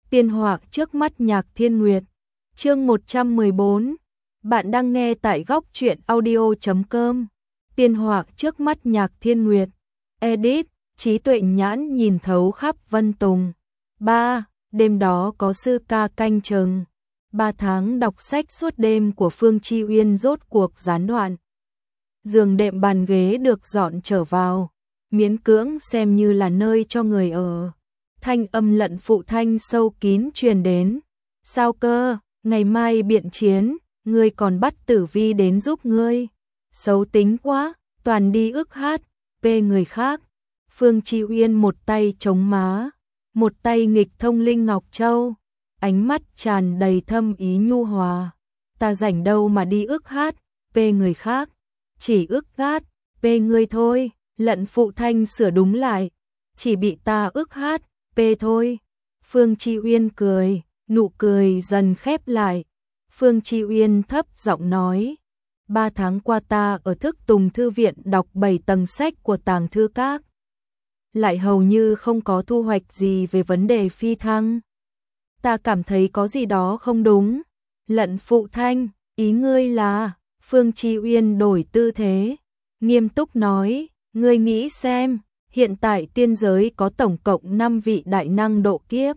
Tiên họa trước mắt Nhạc Thiên Nguyệt. Chương 114. Bạn đang nghe tại góc truyện audio.com. Tiên họa trước mắt Nhạc Thiên Nguyệt. Edit, trí tuệ nhãn nhìn thấu khắp Vân Tùng. 3. Đêm đó có sư ca canh chừng. 3 tháng đọc sách suốt đêm của Phương Chi Uyên rốt cuộc gián đoạn. Giường đệm bàn ghế được dọn trở vào, miễn cưỡng xem như là nơi cho người ở. Thanh âm Lận Phụ Thanh sâu kín truyền đến. Sao cơ, ngày mai biện chiến, ngươi còn bắt Tử Vi đến giúp ngươi. Xấu tính quá, toàn đi ức hát, bê người khác. Phương Chi Uyên một tay chống má, một tay nghịch thông linh Ngọc Châu, ánh mắt tràn đầy thâm ý nhu hòa. Ta rảnh đâu mà đi ức hát, bê người khác, chỉ ức hát, bê ngươi thôi. Lận Phụ Thanh sửa đúng lại, chỉ bị ta ức hát, bê thôi. Phương Chi Uyên cười, nụ cười dần khép lại. Phương Chi Uyên thấp giọng nói, 3 tháng qua ta ở Thức Tùng Thư viện đọc 7 tầng sách của Tàng Thư Các, lại hầu như không có thu hoạch gì về vấn đề phi thăng. Ta cảm thấy có gì đó không đúng. Lận Phụ Thanh, ý ngươi là? Phương Chi Uyên đổi tư thế, nghiêm túc nói, ngươi nghĩ xem, hiện tại tiên giới có tổng cộng 5 vị đại năng độ kiếp,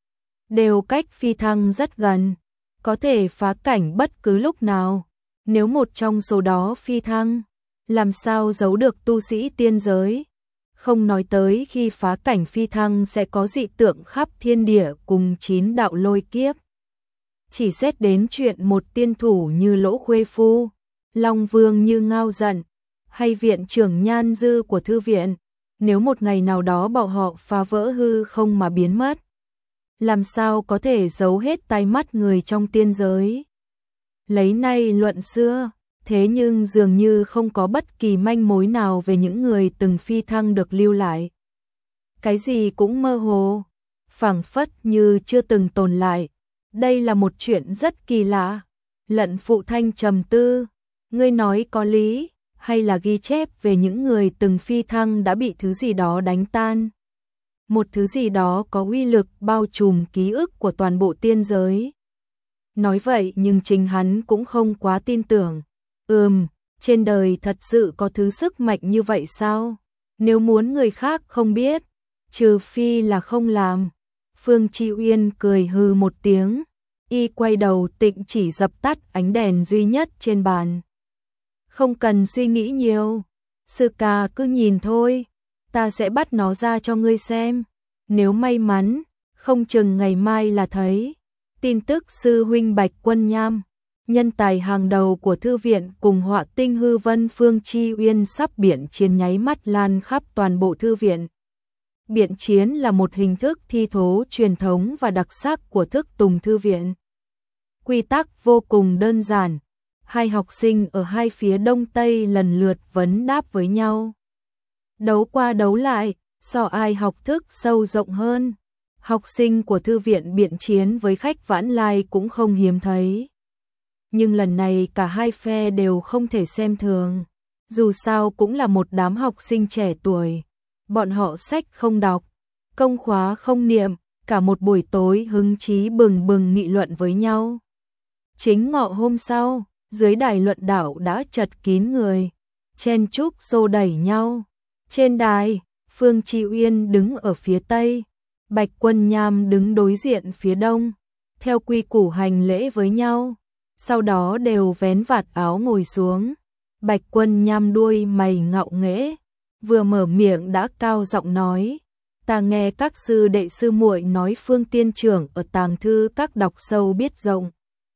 đều cách phi thăng rất gần, có thể phá cảnh bất cứ lúc nào. Nếu một trong số đó phi thăng, làm sao giấu được tu sĩ tiên giới? Không nói tới khi phá cảnh phi thăng sẽ có dị tượng khắp thiên địa cùng 9 đạo lôi kiếp. Chỉ xét đến chuyện một tiên thủ như Lỗ Khuê Phu, Long Vương như Ngao Dận, hay viện trưởng Nhan Dư của thư viện, nếu một ngày nào đó bọn họ phá vỡ hư không mà biến mất, làm sao có thể giấu hết tai mắt người trong tiên giới? Lấy nay luận xưa, thế nhưng dường như không có bất kỳ manh mối nào về những người từng phi thăng được lưu lại. Cái gì cũng mơ hồ, phảng phất như chưa từng tồn lại. Đây là một chuyện rất kỳ lạ. Lận Phụ Thanh trầm tư, ngươi nói có lý, hay là ghi chép về những người từng phi thăng đã bị thứ gì đó đánh tan? Một thứ gì đó có uy lực bao trùm ký ức của toàn bộ tiên giới. Nói vậy nhưng chính hắn cũng không quá tin tưởng. Trên đời thật sự có thứ sức mạnh như vậy sao? Nếu muốn người khác không biết, trừ phi là không làm. Phương Chi Uyên cười hừ một tiếng, y quay đầu tịnh chỉ dập tắt ánh đèn duy nhất trên bàn. Không cần suy nghĩ nhiều, sư ca cứ nhìn thôi, ta sẽ bắt nó ra cho ngươi xem. Nếu may mắn, không chừng ngày mai là thấy. Tin tức sư huynh Bạch Quân Nham, nhân tài hàng đầu của thư viện cùng họa tinh hư vân Phương Chi Uyên sắp biện chiến nháy mắt lan khắp toàn bộ thư viện. Biện chiến là một hình thức thi thố truyền thống và đặc sắc của Thức Tùng Thư viện. Quy tắc vô cùng đơn giản, hai học sinh ở hai phía đông tây lần lượt vấn đáp với nhau. Đấu qua đấu lại, so ai học thức sâu rộng hơn. Học sinh của thư viện biện chiến với khách vãn lai cũng không hiếm thấy. Nhưng lần này cả hai phe đều không thể xem thường. Dù sao cũng là một đám học sinh trẻ tuổi. Bọn họ sách không đọc, công khóa không niệm, cả một buổi tối hứng chí bừng bừng nghị luận với nhau. Chính ngọ hôm sau, dưới đài luận đạo đã chật kín người, chen chúc xô đẩy nhau. Trên đài, Phương Chi Uyên đứng ở phía tây, Bạch Quân Nham đứng đối diện phía đông, theo quy củ hành lễ với nhau, sau đó đều vén vạt áo ngồi xuống. Bạch Quân Nham đuôi mày ngạo nghễ, vừa mở miệng đã cao giọng nói, ta nghe các sư đệ sư muội nói Phương tiên trưởng ở Tàng Thư Các đọc sâu biết rộng.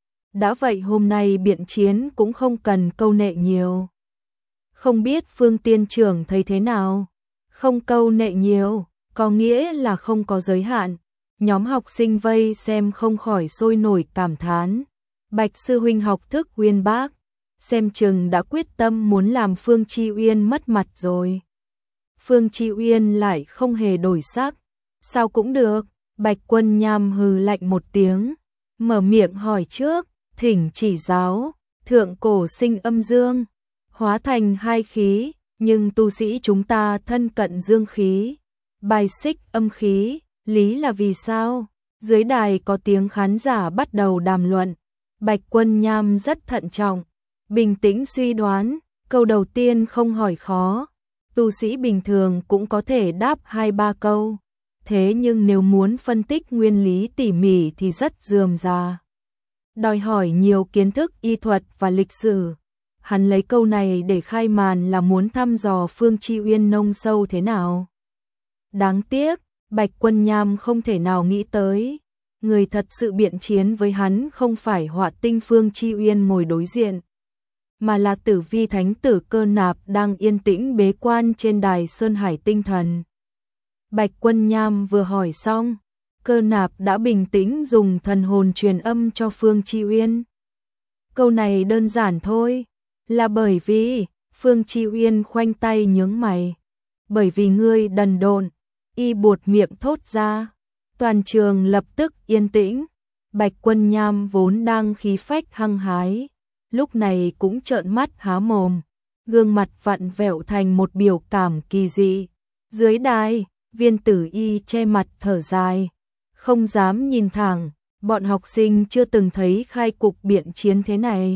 Đã vậy hôm nay biện chiến cũng không cần câu nệ nhiều. Không biết Phương tiên trưởng thấy thế nào? Không câu nệ nhiều, có nghĩa là không có giới hạn. Nhóm học sinh vây xem không khỏi sôi nổi cảm thán. Bạch sư huynh học thức uyên bác, xem chừng đã quyết tâm muốn làm Phương Chi Uyên mất mặt rồi. Phương Chi Uyên lại không hề đổi sắc. Sao cũng được, Bạch Quân Nham hừ lạnh một tiếng, mở miệng hỏi trước, thỉnh chỉ giáo. Thượng cổ sinh âm dương, hóa thành hai khí, nhưng tu sĩ chúng ta thân cận dương khí, bài xích âm khí, lý là vì sao? Dưới đài có tiếng khán giả bắt đầu đàm luận. Bạch Quân Nham rất thận trọng, bình tĩnh suy đoán, câu đầu tiên không hỏi khó, tu sĩ bình thường cũng có thể đáp 2-3 câu. Thế nhưng nếu muốn phân tích nguyên lý tỉ mỉ thì rất rườm rà, đòi hỏi nhiều kiến thức y thuật và lịch sử. Hắn lấy câu này để khai màn là muốn thăm dò Phương Chi Uyên nông sâu thế nào. Đáng tiếc, Bạch Quân Nham không thể nào nghĩ tới, người thật sự biện chiến với hắn không phải họa tinh Phương Chi Uyên ngồi đối diện, mà là Tử Vi Thánh tử Cơ Nạp đang yên tĩnh bế quan trên đài Sơn Hải Tinh Thần. Bạch Quân Nham vừa hỏi xong, Cơ Nạp đã bình tĩnh dùng thần hồn truyền âm cho Phương Chi Uyên. Câu này đơn giản thôi, là bởi vì, Phương Chi Uyên khoanh tay nhướng mày. Bởi vì ngươi đần độn, y buột miệng thốt ra. Toàn trường lập tức yên tĩnh. Bạch Quân Nham vốn đang khí phách hăng hái, lúc này cũng trợn mắt há mồm, gương mặt vặn vẹo thành một biểu cảm kỳ dị. Dưới đài, Viên Tử Y che mặt thở dài, không dám nhìn thẳng, bọn học sinh chưa từng thấy khai cục biện chiến thế này.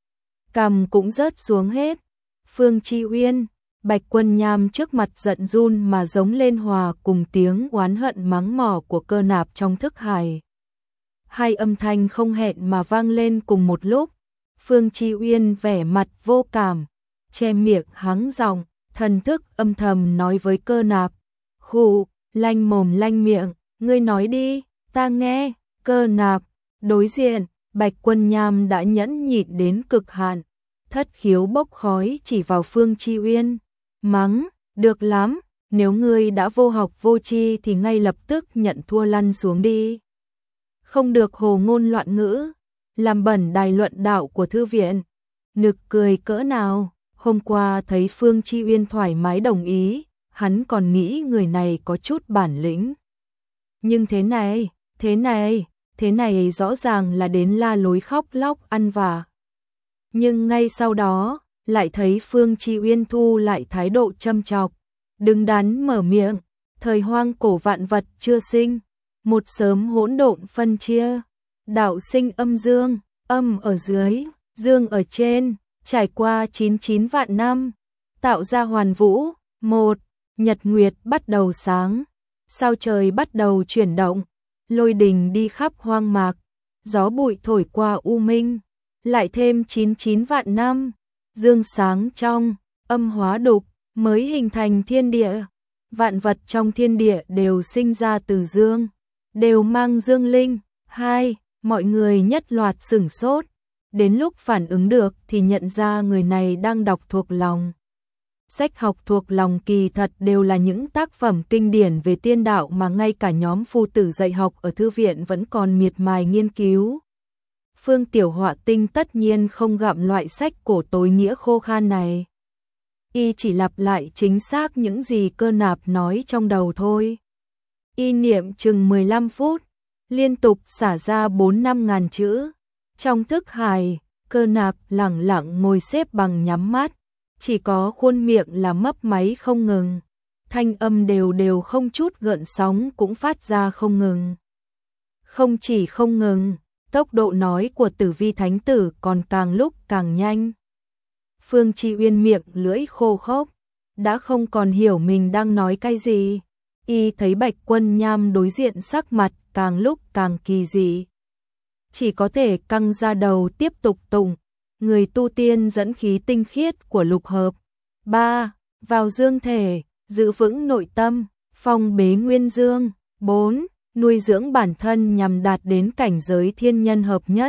Cằm cũng rớt xuống hết. Phương Chi Uyên, Bạch Quân Nham trước mặt giận run mà giống lên hòa cùng tiếng oán hận mắng mỏ của Cơ Nạp trong thức hải. Hai âm thanh không hẹn mà vang lên cùng một lúc. Phương Chi Uyên vẻ mặt vô cảm, che miệng hắng giọng, thần thức âm thầm nói với Cơ Nạp. Khụ, lanh mồm lanh miệng, ngươi nói đi, ta nghe. Cơ Nạp, đối diện, Bạch Quân Nham đã nhẫn nhịn đến cực hạn, thất khiếu bốc khói chỉ vào Phương Chi Uyên, mắng, được lắm, nếu ngươi đã vô học vô tri thì ngay lập tức nhận thua lăn xuống đi. Không được hồ ngôn loạn ngữ, làm bẩn đài luận đạo của thư viện. Nực cười cỡ nào, hôm qua thấy Phương Chi Uyên thoải mái đồng ý, hắn còn nghĩ người này có chút bản lĩnh. Nhưng thế này rõ ràng là đến la lối khóc lóc ăn vạ. Nhưng ngay sau đó, lại thấy Phương Chi Uyên thu lại thái độ châm chọc, đứng đắn mở miệng, thời hoang cổ vạn vật chưa sinh, một sớm hỗn độn phân chia, đạo sinh âm dương, âm ở dưới, dương ở trên, trải qua 99 vạn năm, tạo ra hoàn vũ, một, nhật nguyệt bắt đầu sáng, sao trời bắt đầu chuyển động, lôi đình đi khắp hoang mạc, gió bụi thổi qua u minh, lại thêm 99 vạn năm, dương sáng trong, âm hóa đục, mới hình thành thiên địa. Vạn vật trong thiên địa đều sinh ra từ dương, đều mang dương linh. Hai, mọi người nhất loạt sửng sốt, đến lúc phản ứng được thì nhận ra người này đang đọc thuộc lòng. Sách học thuộc lòng kỳ thật đều là những tác phẩm kinh điển về tiên đạo mà ngay cả nhóm phu tử dạy học ở thư viện vẫn còn miệt mài nghiên cứu. Phương Tiểu Họa Tinh tất nhiên không gặm loại sách cổ tối nghĩa khô khan này. Y chỉ lặp lại chính xác những gì Cơ Nạp nói trong đầu thôi. Y niệm chừng 15 phút, liên tục xả ra 4-5 ngàn chữ. Trong thức hải, Cơ Nạp lẳng lặng ngồi xếp bằng nhắm mắt, chỉ có khuôn miệng là mấp máy không ngừng. Thanh âm đều đều không chút gợn sóng cũng phát ra không ngừng. Không chỉ không ngừng, tốc độ nói của Tử Vi Thánh tử còn càng lúc càng nhanh. Phương Chi Uyên miệng lưỡi khô khốc, đã không còn hiểu mình đang nói cái gì. Y thấy Bạch Quân Nham đối diện sắc mặt càng lúc càng kỳ dị, chỉ có thể căng ra đầu tiếp tục tụng. Người tu tiên dẫn khí tinh khiết của lục hợp. 3. Vào dương thể, giữ vững nội tâm, phong bế nguyên dương. 4. Nuôi dưỡng bản thân nhằm đạt đến cảnh giới thiên nhân hợp nhất.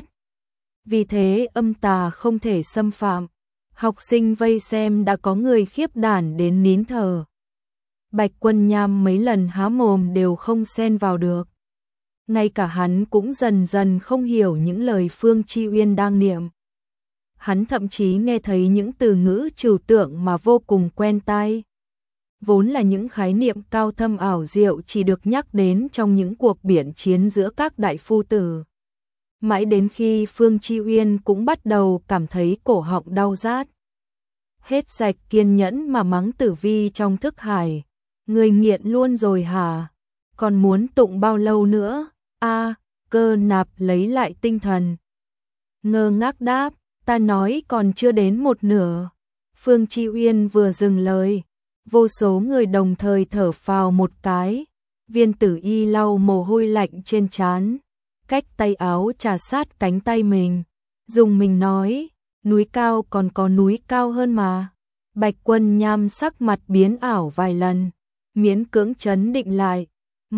Vì thế âm tà không thể xâm phạm. Học sinh vây xem đã có người khiếp đảm đến nín thở. Bạch Quân Nham mấy lần há mồm đều không xen vào được. Ngay cả hắn cũng dần dần không hiểu những lời Phương Chi Uyên đang niệm. Hắn thậm chí nghe thấy những từ ngữ trừu tượng mà vô cùng quen tai. Vốn là những khái niệm cao thâm ảo diệu chỉ được nhắc đến trong những cuộc biện chiến giữa các đại phu tử. Mãi đến khi Phương Chi Uyên cũng bắt đầu cảm thấy cổ họng đau rát. Hết sạch kiên nhẫn mà mắng Tử Vi trong thức hải. Người nghiện luôn rồi hả? Còn muốn tụng bao lâu nữa? Cơ Nạp lấy lại tinh thần. Ngơ ngác đáp, ta nói còn chưa đến một nửa. Phương Chi Uyên vừa dừng lời, vô số người đồng thời thở phào một cái. Viên Tử Y lau mồ hôi lạnh trên trán, cách tay áo trà sát cánh tay mình, dùng mình nói, núi cao còn có núi cao hơn mà. Bạch Quân Nham sắc mặt biến ảo vài lần, miễn cưỡng trấn định lại.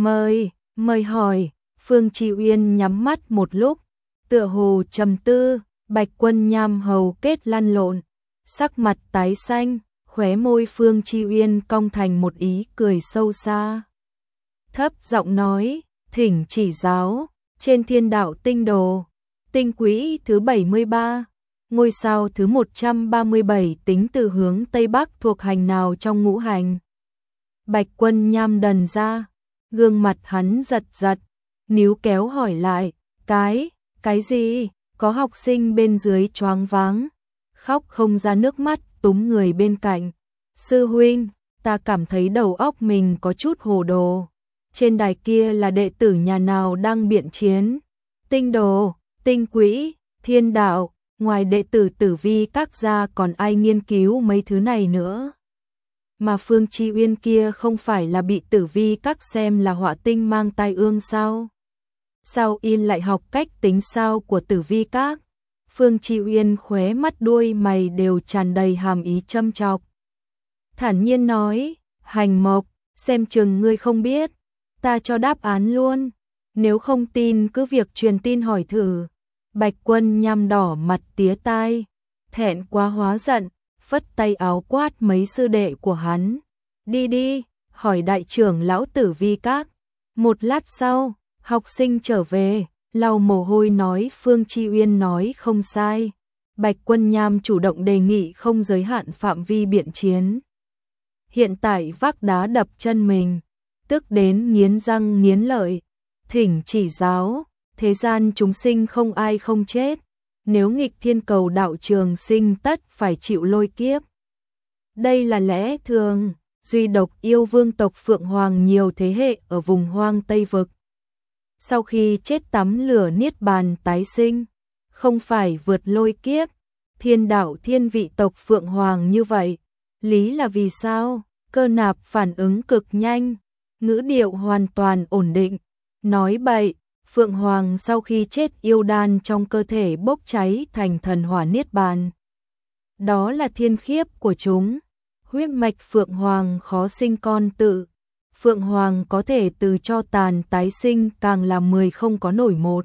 Mời hỏi. Phương Chi Uyên nhắm mắt một lúc, tựa hồ trầm tư. Bạch Quân Nham hầu kết lăn lộn, sắc mặt tái xanh, khóe môi Phương Chi Uyên cong thành một ý cười sâu xa. Thấp giọng nói, thỉnh chỉ giáo, trên thiên đạo tinh đồ, tinh quỹ thứ 73, ngôi sao thứ 137 tính từ hướng Tây Bắc thuộc hành nào trong ngũ hành. Bạch Quân Nham đần ra, gương mặt hắn giật giật, níu kéo hỏi lại, cái gì? Có học sinh bên dưới choáng váng, khóc không ra nước mắt, túm người bên cạnh. Sư huynh, ta cảm thấy đầu óc mình có chút hồ đồ. Trên đài kia là đệ tử nhà nào đang biện chiến? Tinh đồ, tinh quỹ, thiên đạo, ngoài đệ tử Tử Vi các gia còn ai nghiên cứu mấy thứ này nữa? Mà Phương Chi Uyên kia không phải là bị Tử Vi các xem là họa tinh mang tai ương sao? Sao y lại học cách tính sao của Tử Vi các? Phương Chi Uyên khóe mắt đuôi mày đều tràn đầy hàm ý châm chọc. Thản nhiên nói, Hành Mộc, xem chừng ngươi không biết, ta cho đáp án luôn, nếu không tin cứ việc truyền tin hỏi thử. Bạch Quân Nham đỏ mặt tía tai, thẹn quá hóa giận, phất tay áo quát mấy sư đệ của hắn. Đi, hỏi đại trưởng lão Tử Vi các. Một lát sau, học sinh trở về, lau mồ hôi nói Phương Chi Uyên nói không sai. Bạch Quân Nham chủ động đề nghị không giới hạn phạm vi biện chiến. Hiện tại vác đá đập chân mình, tức đến nghiến răng nghiến lợi. Thỉnh chỉ giáo, thế gian chúng sinh không ai không chết. Nếu nghịch thiên cầu đạo trường sinh tất phải chịu lôi kiếp. Đây là lẽ thường, duy độc yêu vương tộc Phượng Hoàng nhiều thế hệ ở vùng hoang Tây Vực. Sau khi chết tắm lửa niết bàn tái sinh, không phải vượt lôi kiếp, thiên đạo thiên vị tộc Phượng Hoàng như vậy. Lý là vì sao? Cơ Nạp phản ứng cực nhanh, ngữ điệu hoàn toàn ổn định, nói bậy. Phượng Hoàng sau khi chết yêu đan trong cơ thể bốc cháy thành thần hỏa niết bàn. Đó là thiên khiếp của chúng. Huyết mạch Phượng Hoàng khó sinh con tự. Phượng Hoàng có thể từ cho tàn tái sinh càng là 10 không có nổi một.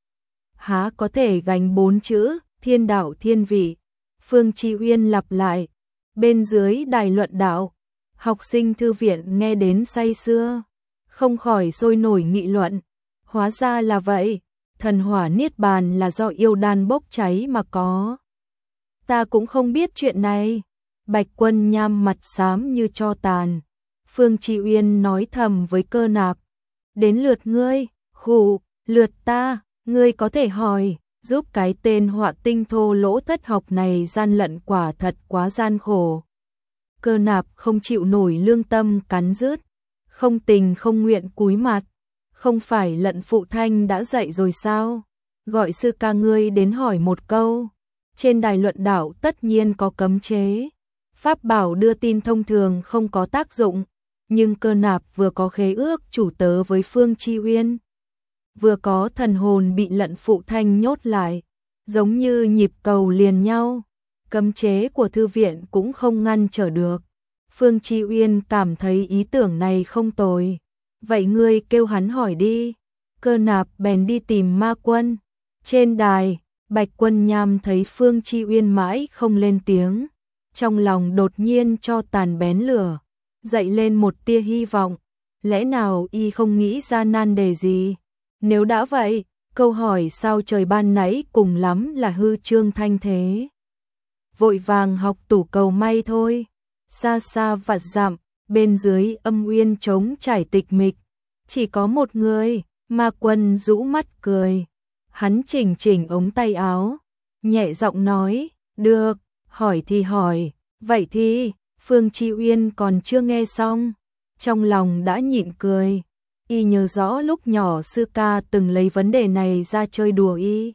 Há có thể gánh 4 chữ, thiên đạo thiên vị. Phương Chi Uyên lặp lại. Bên dưới đài luận đạo, học sinh thư viện nghe đến say sưa, không khỏi sôi nổi nghị luận. Hóa ra là vậy, thần hỏa niết bàn là do yêu đan bốc cháy mà có. Ta cũng không biết chuyện này. Bạch Quân Nham mặt xám như tro tàn. Phương Chi Uyên nói thầm với Cơ Nạp. Đến lượt ngươi, lượt ta, ngươi có thể hỏi, giúp cái tên họa tinh thô lỗ thất học này gian lận quả thật quá gian khổ. Cơ Nạp không chịu nổi lương tâm cắn rứt, không tình không nguyện cúi mặt. Không phải lận phụ thanh đã dạy rồi sao? Gọi sư ca ngươi đến hỏi một câu. Trên đài luận đạo tất nhiên có cấm chế. Pháp bảo đưa tin thông thường không có tác dụng. Nhưng Cơ Nạp vừa có khế ước chủ tớ với Phương Chi Uyên, vừa có thần hồn bị lận phụ thanh nhốt lại, giống như nhịp cầu liền nhau. Cấm chế của thư viện cũng không ngăn trở được. Phương Chi Uyên cảm thấy ý tưởng này không tồi. Vậy ngươi kêu hắn hỏi đi. Cơ Nạp bèn đi tìm Ma Quân. Trên đài, Bạch Quân Nham thấy Phương Chi Uyên mãi không lên tiếng, trong lòng đột nhiên cho tàn bén lửa, dậy lên một tia hy vọng. Lẽ nào y không nghĩ ra nan đề gì? Nếu đã vậy, câu hỏi sao trời ban nãy cùng lắm là hư trương thanh thế. Vội vàng học tủ cầu may thôi. Xa xa vạn dặm, bên dưới âm uyên trống trải tịch mịch, chỉ có một người. Ma Quân rũ mắt cười. Hắn chỉnh ống tay áo, nhẹ giọng nói, được, hỏi thì hỏi, vậy thì. Phương Chi Uyên còn chưa nghe xong, trong lòng đã nhịn cười. Y nhớ rõ lúc nhỏ sư ca từng lấy vấn đề này ra chơi đùa y.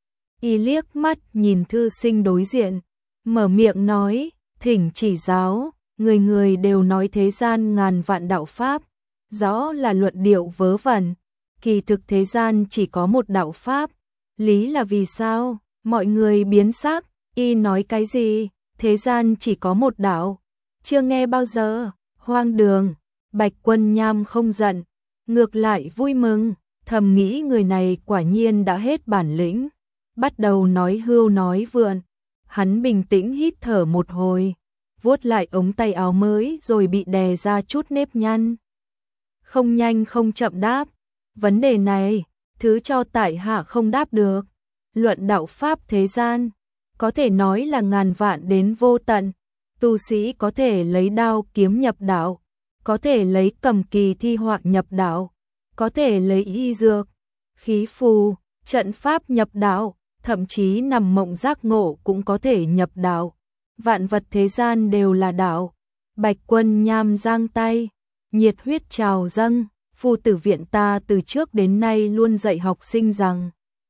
Y liếc mắt nhìn thư sinh đối diện, mở miệng nói, thỉnh chỉ giáo, người người đều nói thế gian ngàn vạn đạo pháp, rõ là luận điệu vớ vẩn, kỳ thực thế gian chỉ có một đạo pháp, lý là vì sao? Mọi người biến sắc, y nói cái gì? Thế gian chỉ có một đạo, chưa nghe bao giờ, hoang đường. Bạch Quân Nham không giận, ngược lại vui mừng, thầm nghĩ người này quả nhiên đã hết bản lĩnh, bắt đầu nói hưu nói vượn. Hắn bình tĩnh hít thở một hồi, vuốt lại ống tay áo mới rồi bị đè ra chút nếp nhăn. Không nhanh không chậm đáp, vấn đề này, thứ cho tại hạ không đáp được. Luận đạo pháp thế gian, có thể nói là ngàn vạn đến vô tận, tu sĩ có thể lấy đao kiếm nhập đạo, có thể lấy cầm kỳ thi họa nhập đạo, có thể lấy y dược, khí phù, trận pháp nhập đạo, thậm chí nằm mộng giác ngộ cũng có thể nhập đạo. Vạn vật thế gian đều là đạo. Bạch Quân Nham giang tay, nhiệt huyết trào dâng, Phu tử viện ta từ trước đến nay luôn dạy học sinh rằng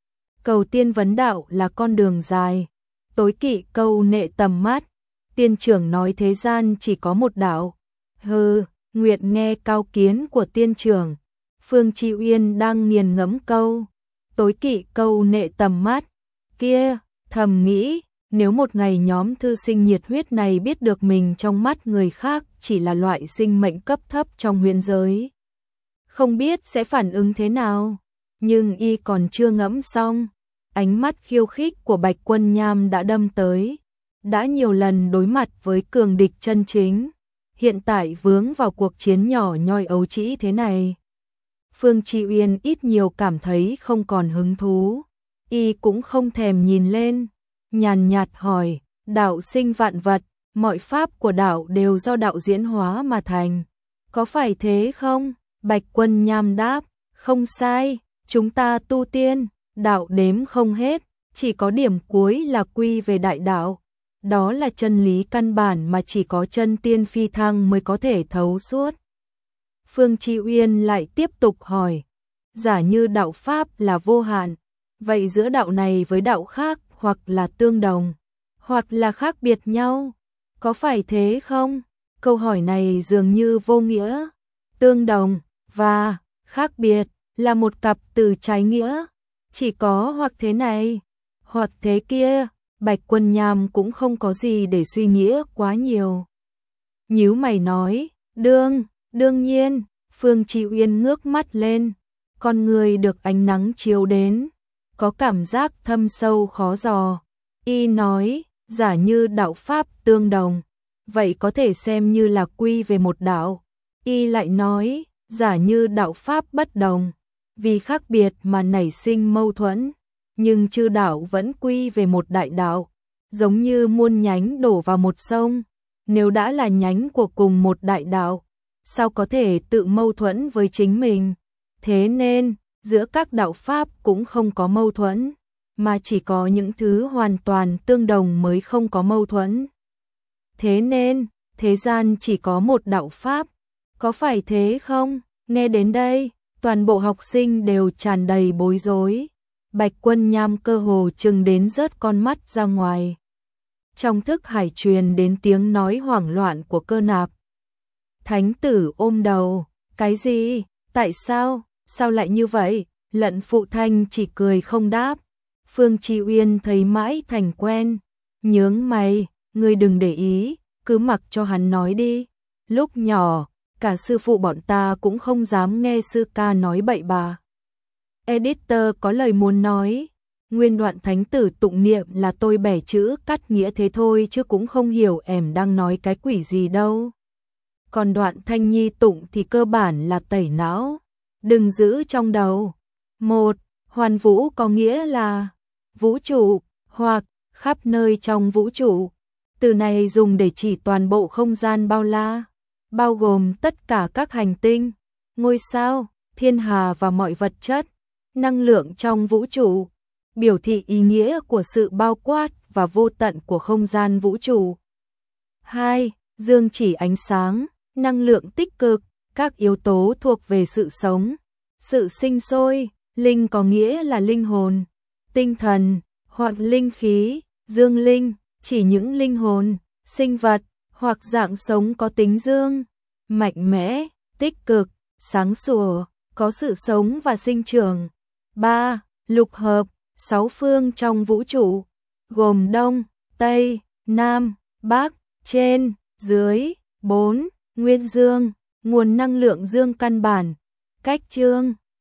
cầu tiên vấn đạo là con đường dài, tối kỵ câu nệ tầm mắt. Tiên trưởng nói thế gian chỉ có một đạo. Hừ, Nguyệt nghe cao kiến của tiên trưởng. Phương Chi Uyên đang nghiền ngẫm câu tối kỵ câu nệ tầm mắt kia, thầm nghĩ, nếu một ngày nhóm thư sinh nhiệt huyết này biết được mình trong mắt người khác chỉ là loại sinh mệnh cấp thấp trong huyền giới, không biết sẽ phản ứng thế nào. Nhưng y còn chưa ngẫm xong, ánh mắt khiêu khích của Bạch Quân Nham đã đâm tới. Đã nhiều lần đối mặt với cường địch chân chính, hiện tại vướng vào cuộc chiến nhỏ nhoi ấu trĩ thế này. Phương Chi Uyên ít nhiều cảm thấy không còn hứng thú, y cũng không thèm nhìn lên, nhàn nhạt hỏi, đạo sinh vạn vật, mọi pháp của đạo đều do đạo diễn hóa mà thành, có phải thế không? Bạch Quân Nham đáp, không sai, chúng ta tu tiên, đạo đếm không hết, chỉ có điểm cuối là quy về đại đạo. Đó là chân lý căn bản mà chỉ có chân tiên phi thăng mới có thể thấu suốt. Phương Chi Uyên lại tiếp tục hỏi, giả như đạo pháp là vô hạn, vậy giữa đạo này với đạo khác hoặc là tương đồng, hoặc là khác biệt nhau, có phải thế không? Câu hỏi này dường như vô nghĩa. Tương đồng và khác biệt là một cặp từ trái nghĩa, chỉ có hoặc thế này, hoặc thế kia. Bạch Quân Nham cũng không có gì để suy nghĩ quá nhiều. Nhíu mày nói, đương nhiên. Phương Chi Uyên ngước mắt lên, con người được ánh nắng chiếu đến, có cảm giác thâm sâu khó dò. Y nói, giả như đạo pháp tương đồng, vậy có thể xem như là quy về một đạo. Y lại nói, giả như đạo pháp bất đồng, vì khác biệt mà nảy sinh mâu thuẫn, nhưng chư đạo vẫn quy về một đại đạo, giống như muôn nhánh đổ vào một sông. Nếu đã là nhánh của cùng một đại đạo, sao có thể tự mâu thuẫn với chính mình? Thế nên, giữa các đạo pháp cũng không có mâu thuẫn, mà chỉ có những thứ hoàn toàn tương đồng mới không có mâu thuẫn. Thế nên, thế gian chỉ có một đạo pháp, có phải thế không? Nghe đến đây, toàn bộ học sinh đều tràn đầy bối rối. Bạch Quân Nham cơ hồ chừng đến rớt con mắt ra ngoài. Trong thức hải truyền đến tiếng nói hoảng loạn của Cơ Nạp. Thánh tử ôm đầu, cái gì? Tại sao? Sao lại như vậy? Lận Phụ Thanh chỉ cười không đáp. Phương Chi Uyên thấy mãi thành quen, nhướng mày, ngươi đừng để ý, cứ mặc cho hắn nói đi. Lúc nhỏ, cả sư phụ bọn ta cũng không dám nghe sư ca nói bậy bạ. Editor có lời muốn nói, nguyên đoạn thánh tử tụng niệm là tôi bẻ chữ cắt nghĩa thế thôi chứ cũng không hiểu em đang nói cái quỷ gì đâu. Còn đoạn Thanh Nhi tụng thì cơ bản là tẩy não, đừng giữ trong đầu. Một, hoàn vũ có nghĩa là vũ trụ, hoặc khắp nơi trong vũ trụ. Từ này dùng để chỉ toàn bộ không gian bao la, bao gồm tất cả các hành tinh, ngôi sao, thiên hà và mọi vật chất, năng lượng trong vũ trụ, biểu thị ý nghĩa của sự bao quát và vô tận của không gian vũ trụ. 2. Dương chỉ ánh sáng, năng lượng tích cực, các yếu tố thuộc về sự sống, sự sinh sôi. Linh có nghĩa là linh hồn, tinh thần hoặc linh khí. Dương linh chỉ những linh hồn, sinh vật hoặc dạng sống có tính dương, mạnh mẽ, tích cực, sáng sủa, có sự sống và sinh trưởng. 3. Lục hợp, 6 phương trong vũ trụ, gồm Đông, Tây, Nam, Bắc, trên, dưới. 4. Nguyên dương, nguồn năng lượng dương căn bản, cách chương.